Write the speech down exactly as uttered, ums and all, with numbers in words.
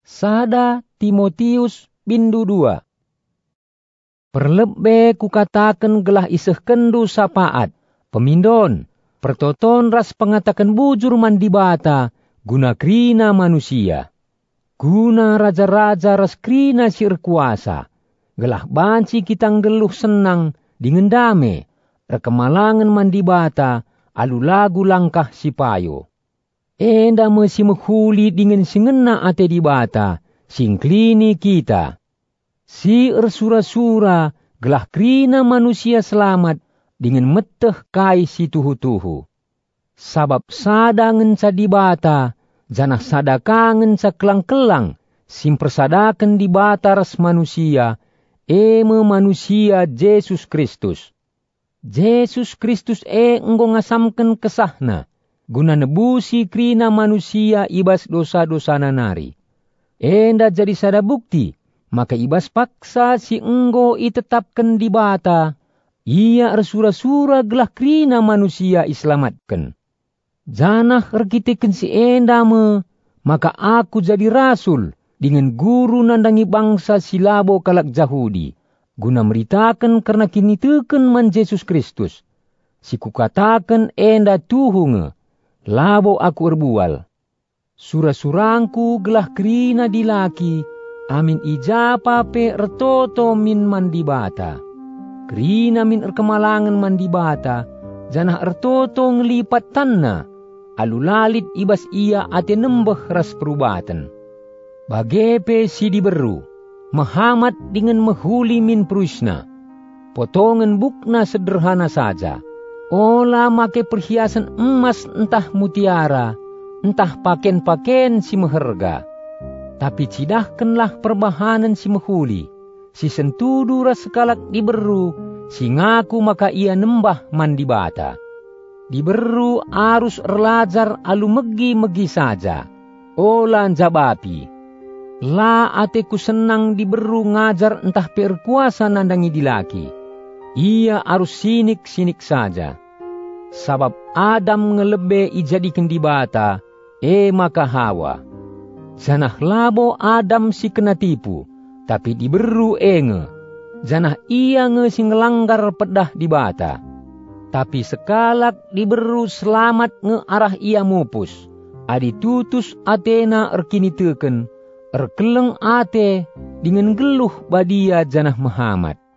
Sada Timotius bindu dua. Perlebe kukatakan gelah iseh kendu sapaat, pemindon, pertoton ras pengatakan bujur mandibata, guna krina manusia. Guna raja-raja ras krina sir kuasa, gelah banci kitang geluh senang dengan dame, rekemalangan mandibata, alu lagu langkah sipayo. Enda mesi menghuli dengan singena ate dibata, singklini kita. Si ersura-sura gelah krina manusia selamat dengan meteh kai si tuhu-tuhu. Sabab sadangen sa dibata, janah sadakangen sa kelang-kelang, simpersadakan dibata ras manusia, eme manusia Yesus Kristus. Yesus Kristus e enggo ngasamken kesahna, guna nebusi krina manusia ibas dosa-dosa nanari. Enda jadi sada bukti, maka ibas paksa si enggo itetapkan dibata, ia ersura-sura gelah krina manusia islamatkan. Janah rekiteken si enda me, maka aku jadi rasul dengan guru nandangi bangsa silabo kalak Jahudi, guna meritakan karena kini teken man Yesus Kristus. Si kukatakan enda tuhunge, labo aku erbual. Sura-surangku gelah krina dilaki, amin ijapa pe ertoto min mandibata. Krina min erkemalangan mandibata, janah ertoto ngelipat tanna, alulalit ibas ia ate nembeh ras perubatan. Bagepe si diberu, Muhammad dengan mehuli min prusna. Potongan bukna sederhana saja. Ola make perhiasan emas entah mutiara, entah paken-paken si meherga. Tapi cidahkanlah perbahanan si mehuli, si sentudu ras sekalak diberu, si ngaku maka ia nembah mandibata. Diberu arus erlajar alu megi-megi saja, ola jabapi. La ateku senang diberu ngajar entah perkuasa nandangi dilaki. Ia arus sinik-sinik saja. Sabab Adam ngelebe ijadikan dibata, e maka Hawa. Janah labo Adam si kena tipu, tapi diberu enge. Janah ia nge si ngelanggar pedah dibata. Tapi sekalak diberu selamat nge arah ia mupus. Adi tutus atena erkini teken, erkeleng ate dengan geluh badia janah Muhammad.